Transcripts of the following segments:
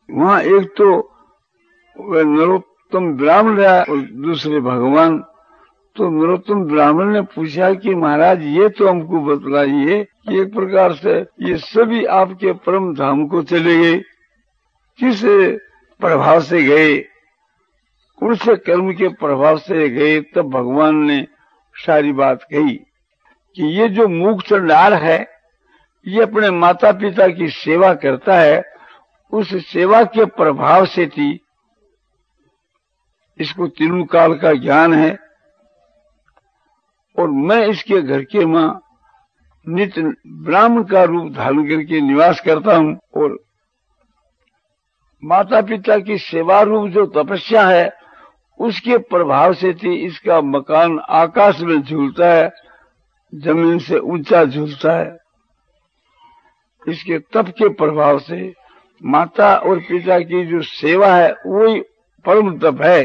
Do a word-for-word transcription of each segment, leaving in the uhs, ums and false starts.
वहाँ एक तो वह नरोत्तम ब्राह्मण रहा और दूसरे भगवान। तो नरोत्तम ब्राह्मण ने पूछा कि महाराज ये तो हमको बतलाइए कि एक प्रकार से ये सभी आपके परम धाम को चले गए, किस प्रभाव से गए, कौन से कर्म के प्रभाव से गए। तब भगवान ने सारी बात कही कि ये जो मूक चंडाल है ये अपने माता पिता की सेवा करता है, उस सेवा के प्रभाव से थी इसको तीनों काल का ज्ञान है। और मैं इसके घर के मां नित्य ब्राह्मण का रूप धारण करके निवास करता हूँ, और माता पिता की सेवा रूप जो तपस्या है उसके प्रभाव से थी इसका मकान आकाश में झूलता है, जमीन से ऊंचा झूलता है। इसके तप के प्रभाव से माता और पिता की जो सेवा है वही परम तप है,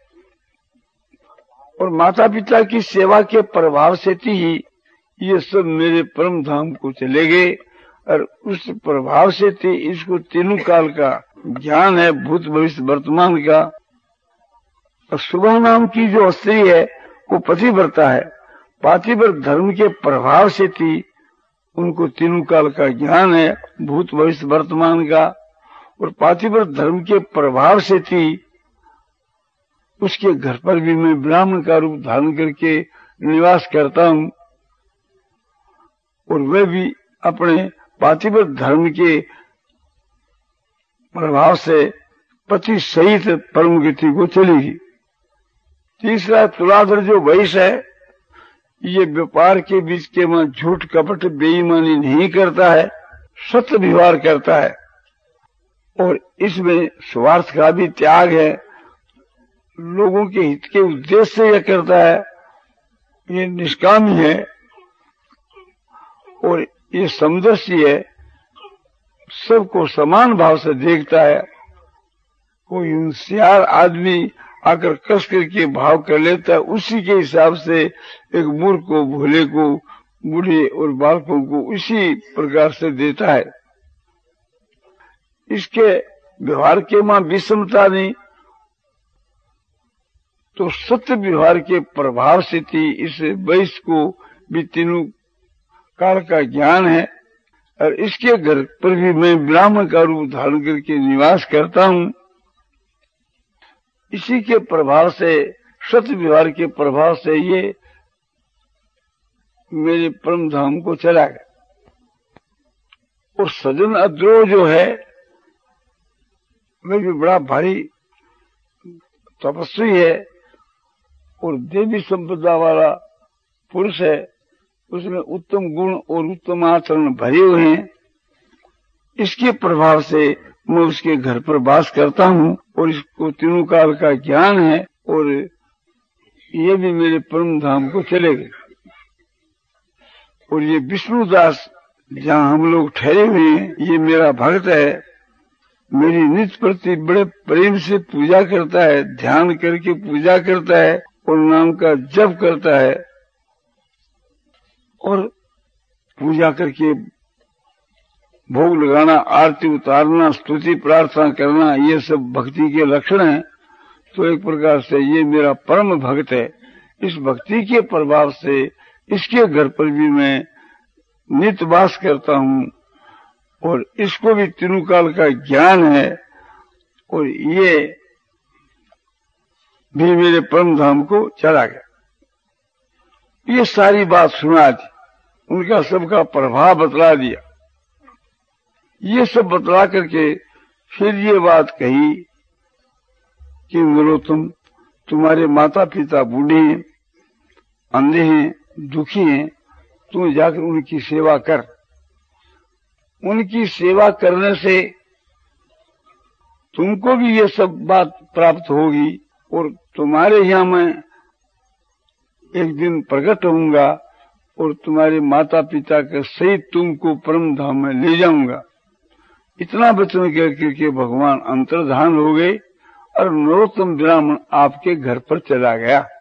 और माता पिता की सेवा के प्रभाव से ही ये सब मेरे परम धाम को चले गए। और उस प्रभाव से थी इसको तीनों काल का ज्ञान है, भूत भविष्य वर्तमान का। और सुबह नाम की जो स्त्री है वो पतिव्रता है, पातिव्रत धर्म के प्रभाव से थी उनको तीनों काल का ज्ञान है, भूत भविष्य वर्तमान का। और पातिव्रत धर्म के प्रभाव से थी उसके घर पर भी मैं ब्राह्मण का रूप धारण करके निवास करता हूँ, और वह भी अपने पातिव्रत धर्म के प्रभाव से पति सहित परम गति को चलेगी। तीसरा तुलाधर जो वैश्य है ये व्यापार के बीच के में झूठ कपट बेईमानी नहीं करता है, सत्य व्यवहार करता है, और इसमें स्वार्थ का भी त्याग है, लोगों के हित के उद्देश्य से यह करता है, ये निष्कामी है और ये समदर्शी है, सबको समान भाव से देखता है। कोई होशियार आदमी आकर कस करके भाव कर लेता है, उसी के हिसाब से एक मूर्ख को, भोले को, बूढ़े और बालकों को उसी प्रकार से देता है। इसके व्यवहार के मां विषमता नहीं, तो सत्य व्यवहार के प्रभाव से थी इस वैश्य को भी तीनों काल का ज्ञान है। और इसके घर पर भी मैं ब्राह्मण का रूप धारण करके निवास करता हूँ। इसी के प्रभाव से, सत्य व्यवहार के प्रभाव से ये मेरे परम धाम को चला गया। और सजन अद्रोह जो है वह भी बड़ा भारी तपस्वी है और देवी संपदा वाला पुरुष है, उसमें उत्तम गुण और उत्तम आचरण भरे हुए हैं। इसके प्रभाव से मैं उसके घर पर वास करता हूँ, और इसको तीनों काल का ज्ञान है, और ये भी मेरे परम धाम को चले गए। और ये विष्णुदास जहाँ हम लोग ठहरे हुए हैं ये मेरा भक्त है, मेरी नित्य प्रति बड़े प्रेम से पूजा करता है, ध्यान करके पूजा करता है और नाम का जप करता है, और पूजा करके भोग लगाना, आरती उतारना, स्तुति प्रार्थना करना, ये सब भक्ति के लक्षण हैं। तो एक प्रकार से ये मेरा परम भक्त है। इस भक्ति के प्रभाव से इसके घर पर भी मैं नित्य वास करता हूँ, और इसको भी तीनों काल का ज्ञान है, और ये भी मेरे परम धाम को चला गया। ये सारी बात सुना दी, उनका सबका प्रभाव बतला दिया। ये सब बतला करके फिर ये बात कही कि नरोत्तम, तुम्हारे माता पिता बूढ़े हैं, अंधे हैं, दुखी हैं, तुम जाकर उनकी सेवा कर। उनकी सेवा करने से तुमको भी ये सब बात प्राप्त होगी, और तुम्हारे यहाँ मैं एक दिन प्रकट होऊंगा और तुम्हारे माता पिता के सहित तुमको परम धाम में ले जाऊंगा। इतना वचन कह करके भगवान अंतर्धान हो गए और नरोत्तम ब्राह्मण आपके घर पर चला गया।